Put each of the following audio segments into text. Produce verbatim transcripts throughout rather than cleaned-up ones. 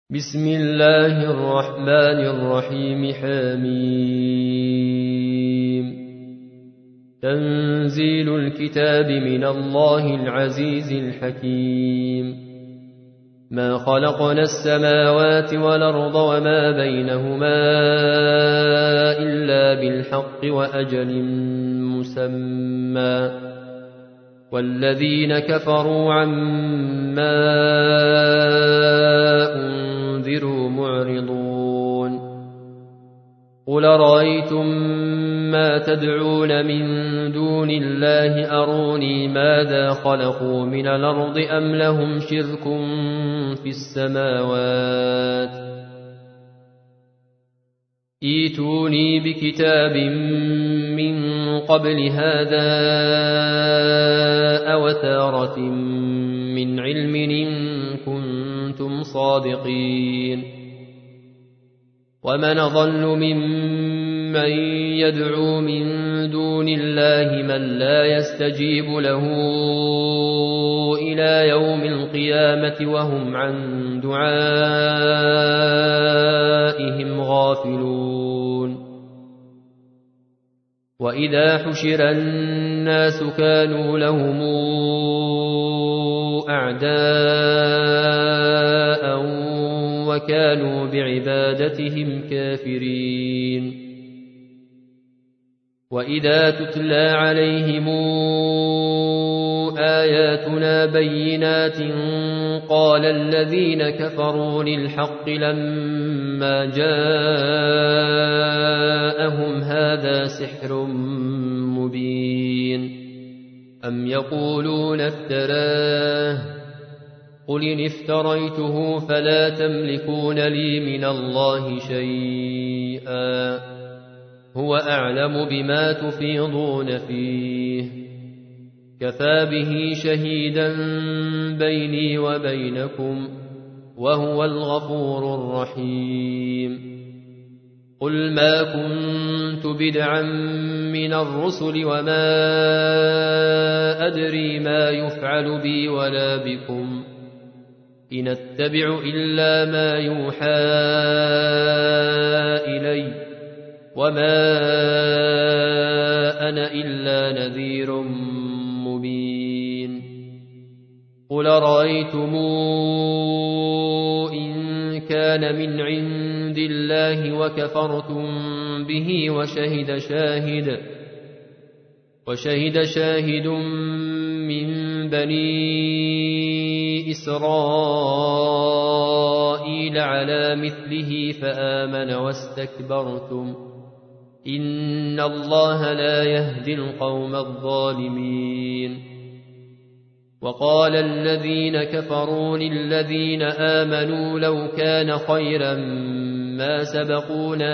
بسم الله الرحمن الرحيم. حميم. تنزيل الكتاب من الله العزيز الحكيم. ما خلقنا السماوات والأرض وما بينهما إلا بالحق وأجل مسمى، والذين كفروا عما أنذروا معرضون. قل رأيتم ما تدعون من دون الله أروني ماذا خلقوا من الأرض أم لهم شرك في السماوات، ائتوني بكتاب من قبل هذا أو أثارة من علم إن كنتم صادقين. ومن أضل ممن يدعو من دون الله من لا يستجيب له إلى يوم القيامة وهم عن دعائهم غافلون. وإذا حشر الناس كانوا لهم أعداء وكانوا بعبادتهم كافرين. وإذا تتلى عليهم آياتنا بينات قال الذين كفروا للحق لما جاءهم هذا سحر مبين. أم يقولون افتراه، قل إن افتريته فلا تملكون لي من الله شيئا، هو أعلم بما تفيضون فيه، كفى به شهيدا بيني وبينكم وهو الغفور الرحيم. قل ما كنت بدعا من الرسل وما أدري ما يفعل بي ولا بكم، إن أتبع إلا ما يوحى إلي وما أنا إلا نذير مبين. قل رأيتم إن كان من عند الله وكفرتم به وشهد شاهد وشهد شاهد من بني إسرائيل على مثله فآمن واستكبرتم، إن الله لا يهدي القوم الظالمين. وقال الذين كفروا للذين آمنوا لو كان خيرا ما سبقونا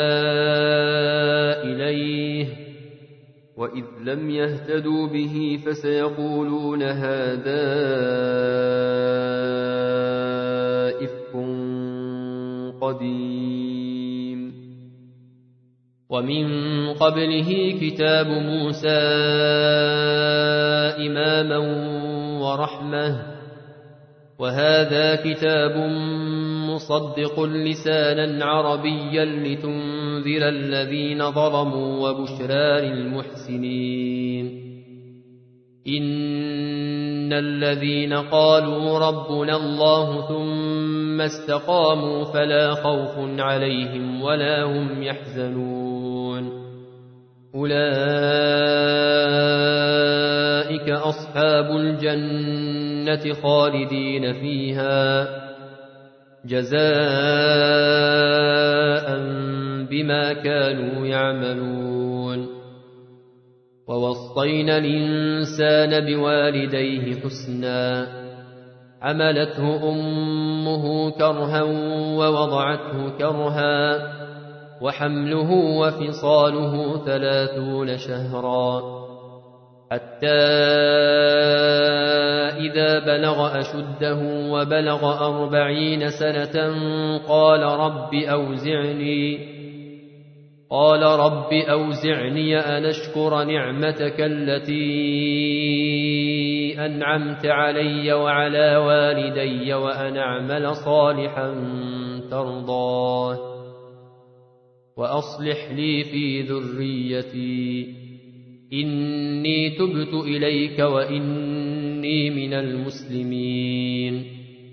إليه، وإذ لم يهتدوا به فسيقولون هذا إفك قديم. ومن قبله كتاب موسى إماما ورحمة، وهذا كتاب مصدق لسانا عربيا لتنذر الذين ظلموا وبشرى للمحسنين. إن الذين قالوا ربنا الله ثم استقاموا فلا خوف عليهم ولا هم يحزنون، أولئك أصحاب الجنة خالدين فيها جزاء بما كانوا يعملون. ووصينا الإنسان بوالديه حسنا، حملته أمه كرها ووضعته كرها، وحمله وفصاله ثلاثون شهرا، حتى إذا بلغ أشده وبلغ أربعين سنة قال رب أوزعني قال رب أوزعني أن أشكر نعمتك التي أنعمت علي وعلى والدي وأن أعمل صالحا ترضاه وأصلح لي في ذريتي إني تبت إليك وإني من المسلمين.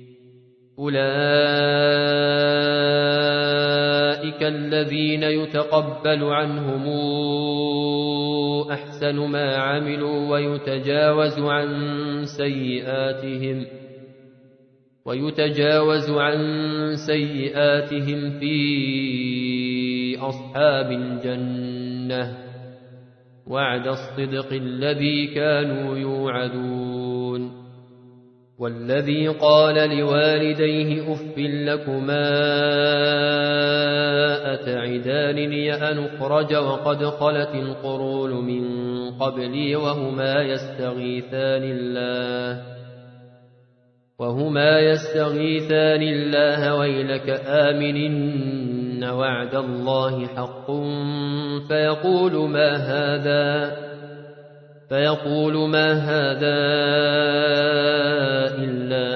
أولئك الذين يتقبل عنهم أحسن ما عملوا ويتجاوز عن سيئاتهم ويتجاوز عن سيئاتهم في أصحاب الجنة وعد الصدق الذي كانوا يوعدون. والذي قال لوالديه أف لكما أتعدانني أن أخرج وقد خلت القرون من قبلي وهما يستغيثان الله وهما يستغيثان الله ويلك آمن إن وعد الله حق فيقول ما هذا فيقول ما هذا إلا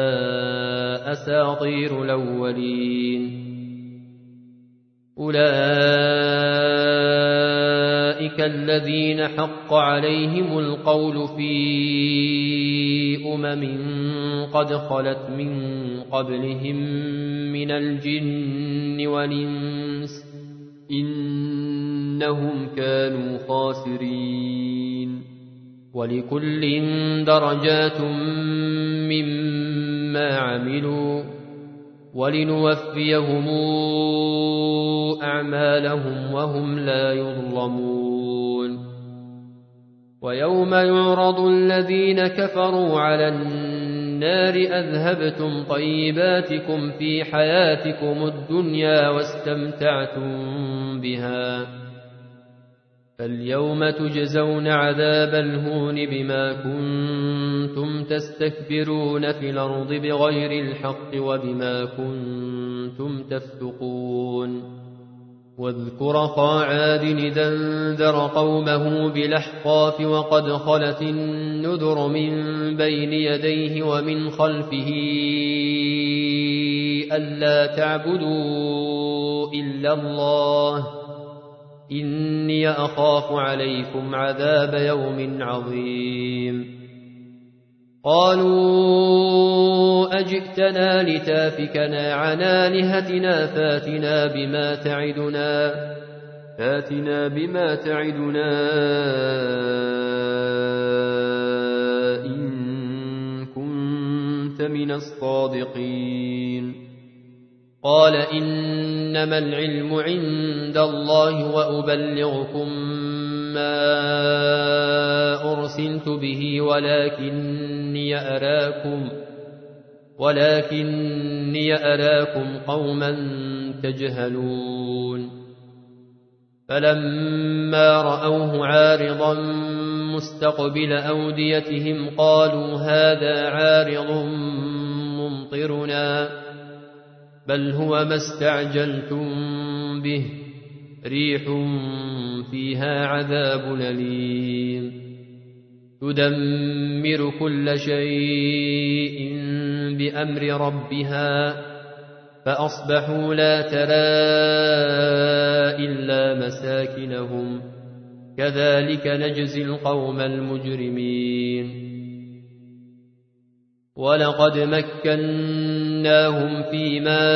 أساطير الأولين. أولئك الذين حق عليهم القول في أمم قد خلت من قبلهم من الجن والإنس إنهم كانوا خاسرين. ولكل درجات مما عملوا ولنوفيهم أعمالهم وهم لا يظلمون. ويوم يعرض الذين كفروا على النار أذهبتم طيباتكم في حياتكم الدنيا واستمتعتم بها فاليوم تجزون عذاب الهون بما كنتم تستكبرون في الأرض بغير الحق وبما كنتم تفسقون. واذكر أخا عاد إذ أنذر قومه بالأحقاف وقد خلت النذر من بين يديه ومن خلفه ألا تعبدوا إلا الله إني أخاف عليكم عذاب يوم عظيم. قالوا أجئتنا لتافكنا عن آلهتنا فاتنا بما تعدنا فاتنا بما تعدنا إن كنت من الصادقين. قال إنما العلم عند الله وأبلغكم ما أرسلت به ولكني أراكم ولكني أراكم قوما تجهلون. فلما رأوه عارضا مستقبل أوديتهم قالوا هذا عارض ممطرنا بل هو ما استعجلتم به ريح فيها عذاب أليم تدمر كل شيء بأمر ربها فأصبحوا لا ترى إلا مساكنهم كذلك نجزي القوم المجرمين. ولقد مكناهم في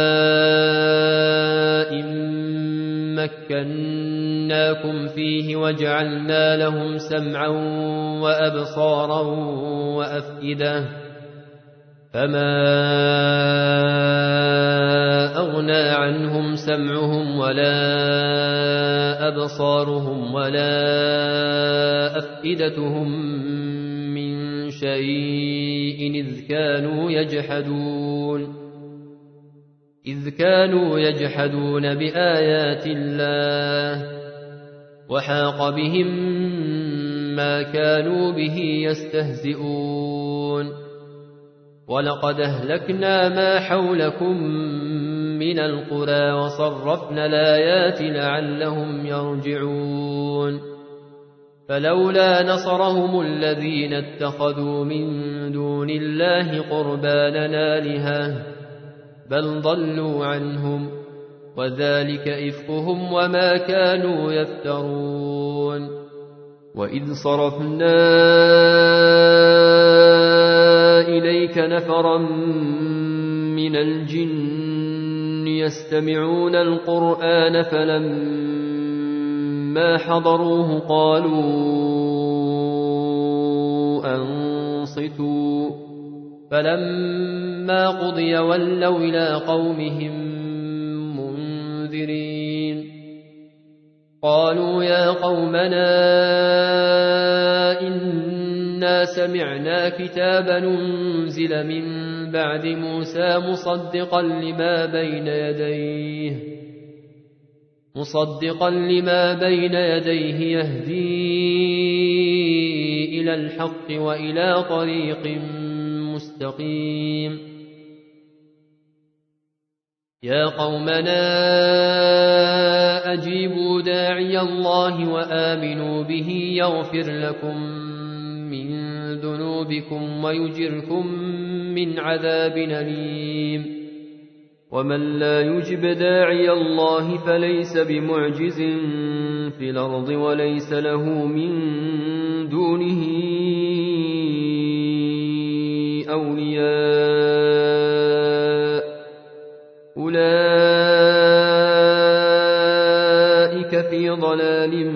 ماء مكناكم فيه وجعلنا لهم سمعا وأبصارا وأفئدة فما أغنى عنهم سمعهم ولا أبصارهم ولا أفئدتهم من شيء إذ كانوا يجحدون إذ كانوا يجحدون بآيات الله وحاق بهم ما كانوا به يستهزئون. ولقد أهلكنا ما حولكم من القرى وصرفنا الآيات لعلهم يرجعون. فلولا نصرهم الذين اتخذوا من دون الله قربانا آلهة بل ضلوا عنهم وذلك إفكهم وما كانوا يفترون. وإذ صرفنا إليك نفرا من الجن يستمعون القرآن فلما حضروه قالوا أنصتوا فلما قضي ولوا إلى قومهم منذرين. قالوا يا قومنا إنا سمعنا كتابا أنزل من بعد موسى مصدقا لما بين يديه مصدقا لما بين يديه يهدي إلى الحق وإلى طريق مستقيم. يا قومنا أجيبوا داعي الله وآمنوا به يغفر لكم من ذنوبكم ويجركم من عذاب أليم. ومن لا يجب داعي الله فليس بمعجز في الأرض وليس له من دونه أولياء أولئك في ضلال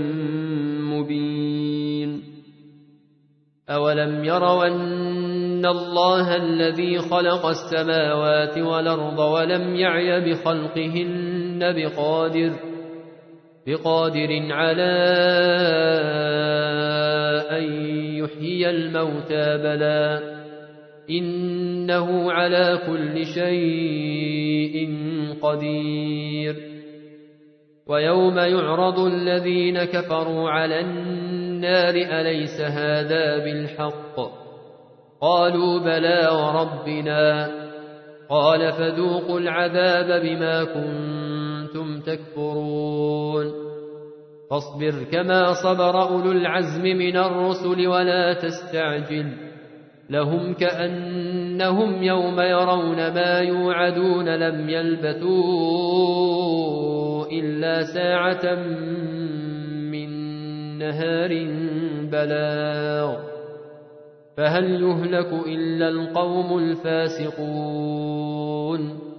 مبين. أولم يروا أن الله الذي خلق السماوات والأرض ولم يعي بخلقهن بقادر بقادر على أن يحيي الموتى بلى إنه على كل شيء قدير. ويوم يعرض الذين كفروا على النار أليس هذا بالحق قالوا بلى وربنا قال فذوقوا العذاب بما كنتم تكفرون. فاصبر كما صبر أولو العزم من الرسل ولا تستعجل لهم كأنهم يوم يرون ما يوعدون لم يلبثوا إلا ساعة من نهار بلاغ فهل يهلك إلا القوم الفاسقون.